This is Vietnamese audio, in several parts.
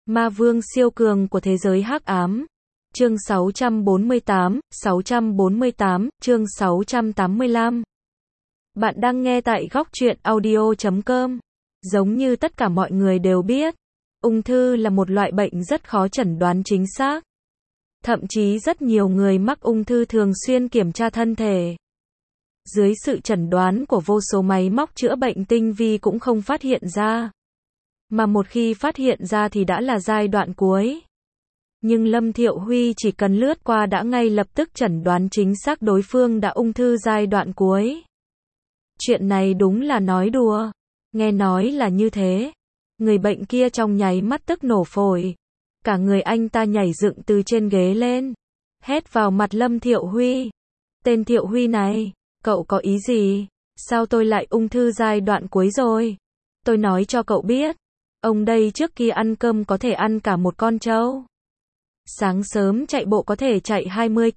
Ma vương siêu cường của thế giới hắc ám. Chương 648, chương 685. Bạn đang nghe tại góc truyện audio.com. Giống như tất cả mọi người đều biết, ung thư là một loại bệnh rất khó chẩn đoán chính xác. Thậm chí rất nhiều người mắc ung thư thường xuyên kiểm tra thân thể. Dưới sự chẩn đoán của vô số máy móc chữa bệnh tinh vi cũng không phát hiện ra. Mà một khi phát hiện ra thì đã là giai đoạn cuối. Nhưng Lâm Thiệu Huy chỉ cần lướt qua đã ngay lập tức chẩn đoán chính xác đối phương đã ung thư giai đoạn cuối. Chuyện này đúng là nói đùa. Nghe nói là như thế. Người bệnh kia trong nháy mắt tức nổ phổi. Cả người anh ta nhảy dựng từ trên ghế lên. Hét vào mặt Lâm Thiệu Huy. Tên Thiệu Huy này, cậu có ý gì? Sao tôi lại ung thư giai đoạn cuối rồi? Tôi nói cho cậu biết. Ông đây trước kia ăn cơm có thể ăn cả một con trâu. Sáng sớm chạy bộ có thể chạy 20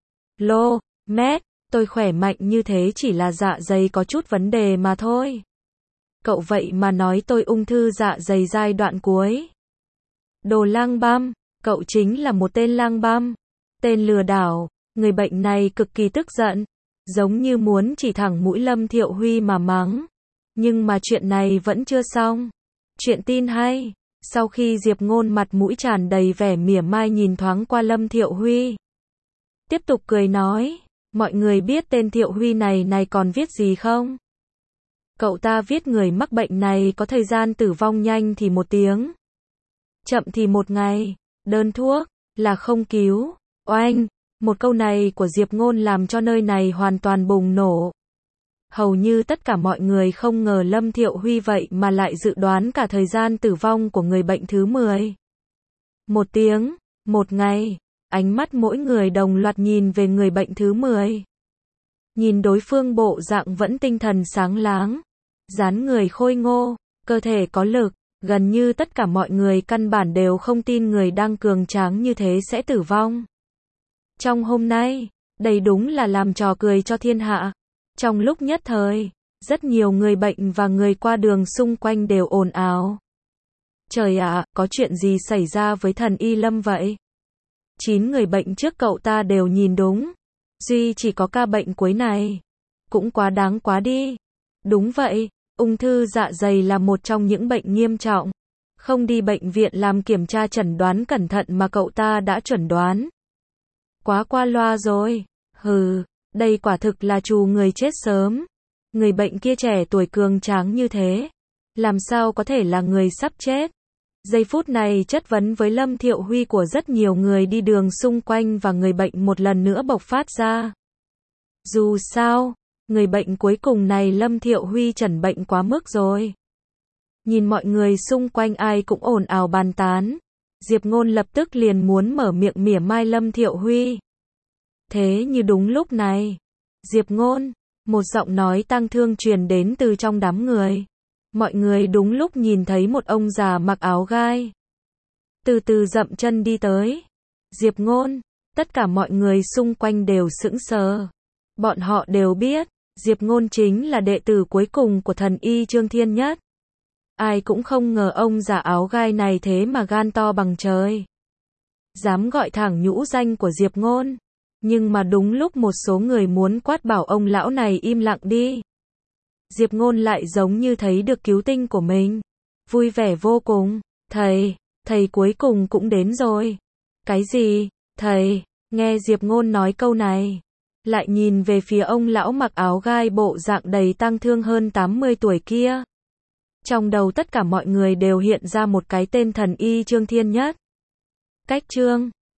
km. Tôi khỏe mạnh như thế chỉ là dạ dày có chút vấn đề mà thôi. Cậu vậy mà nói tôi ung thư dạ dày giai đoạn cuối. Đồ lang băm, cậu chính là một tên lang băm. Tên lừa đảo. Người bệnh này cực kỳ tức giận. Giống như muốn chỉ thẳng mũi Lâm Thiệu Huy mà mắng. Nhưng mà chuyện này vẫn chưa xong. Chuyện tin hay. Sau khi Diệp Ngôn mặt mũi tràn đầy vẻ mỉa mai nhìn thoáng qua Lâm Thiệu Huy. Tiếp tục cười nói. Mọi người biết tên Thiệu Huy này còn viết gì không? Cậu ta viết người mắc bệnh này có thời gian tử vong nhanh thì 1 tiếng. Chậm thì 1 ngày. Đơn thuốc là không cứu. Oanh! Một câu này của Diệp Ngôn làm cho nơi này hoàn toàn bùng nổ. Hầu như tất cả mọi người không ngờ Lâm Thiệu Huy vậy mà lại dự đoán cả thời gian tử vong của người bệnh thứ 10. 1 tiếng, 1 ngày. Ánh mắt mỗi người đồng loạt nhìn về người bệnh thứ 10. Nhìn đối phương bộ dạng vẫn tinh thần sáng láng. Dáng người khôi ngô, cơ thể có lực. Gần như tất cả mọi người căn bản đều không tin người đang cường tráng như thế sẽ tử vong. Trong hôm nay, đây đúng là làm trò cười cho thiên hạ. Trong lúc nhất thời, rất nhiều người bệnh và người qua đường xung quanh đều ồn ào. Trời ạ, có chuyện gì xảy ra với thần y Lâm vậy? 9 người bệnh trước cậu ta đều nhìn đúng. Duy chỉ có ca bệnh cuối này. Cũng quá đáng quá đi. Đúng vậy, ung thư dạ dày là một trong những bệnh nghiêm trọng. Không đi bệnh viện làm kiểm tra chẩn đoán cẩn thận mà cậu ta đã chuẩn đoán. Quá qua loa rồi. Hừ, đây quả thực là trù người chết sớm. Người bệnh kia trẻ tuổi cường tráng như thế. Làm sao có thể là người sắp chết? Giây phút này chất vấn với Lâm Thiệu Huy của rất nhiều người đi đường xung quanh và người bệnh một lần nữa bộc phát ra. Dù sao, người bệnh cuối cùng này Lâm Thiệu Huy chẩn bệnh quá mức rồi. Nhìn mọi người xung quanh ai cũng ồn ào bàn tán. Diệp Ngôn lập tức liền muốn mở miệng mỉa mai Lâm Thiệu Huy. Thế như đúng lúc này, Diệp Ngôn, một giọng nói tang thương truyền đến từ trong đám người. Mọi người đúng lúc nhìn thấy một ông già mặc áo gai. Từ từ dậm chân đi tới. Diệp Ngôn, tất cả mọi người xung quanh đều sững sờ. Bọn họ đều biết, Diệp Ngôn chính là đệ tử cuối cùng của thần y Trương Thiên Nhất. Ai cũng không ngờ ông già áo gai này thế mà gan to bằng trời. Dám gọi thẳng nhũ danh của Diệp Ngôn. Nhưng mà đúng lúc một số người muốn quát bảo ông lão này im lặng đi. Diệp Ngôn lại giống như thấy được cứu tinh của mình. Vui vẻ vô cùng. Thầy cuối cùng cũng đến rồi. Cái gì? Thầy, nghe Diệp Ngôn nói câu này. Lại nhìn về phía ông lão mặc áo gai bộ dạng đầy tang thương hơn 80 tuổi kia. Trong đầu tất cả mọi người đều hiện ra một cái tên thần y Trương Thiên Nhất. Cách Trương,